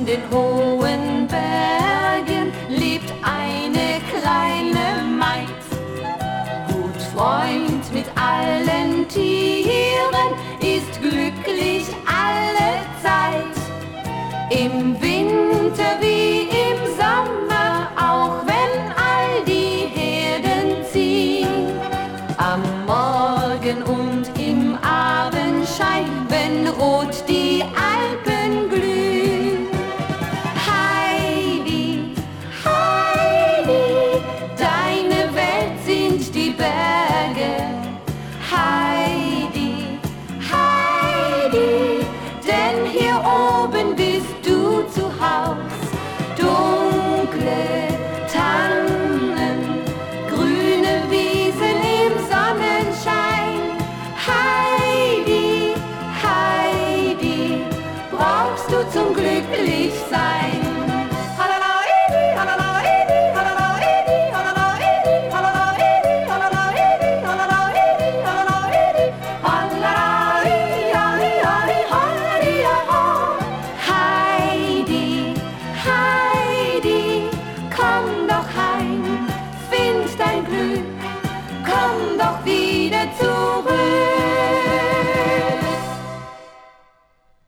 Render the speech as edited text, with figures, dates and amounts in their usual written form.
den hohen Bergen lebt eine kleine Maid. Gut Freund mit allen Tieren, ist glücklich alle Zeit. Im Winter wie im Sommer, auch wenn all die Herden ziehen. Am Morgen und im Abendschein, wenn rot die Alpen glühen. Heidi, Heidi, deine Welt sind die Berge. Heidi, Heidi, denn hier oben bist du zu Haus. Dunkle Tannen, grüne Wiesen im Sonnenschein. Heidi, Heidi, brauchst du zum Glücklichsein. Heidi, Heidi, komm doch heim, find dein Glück, komm doch wieder zurück.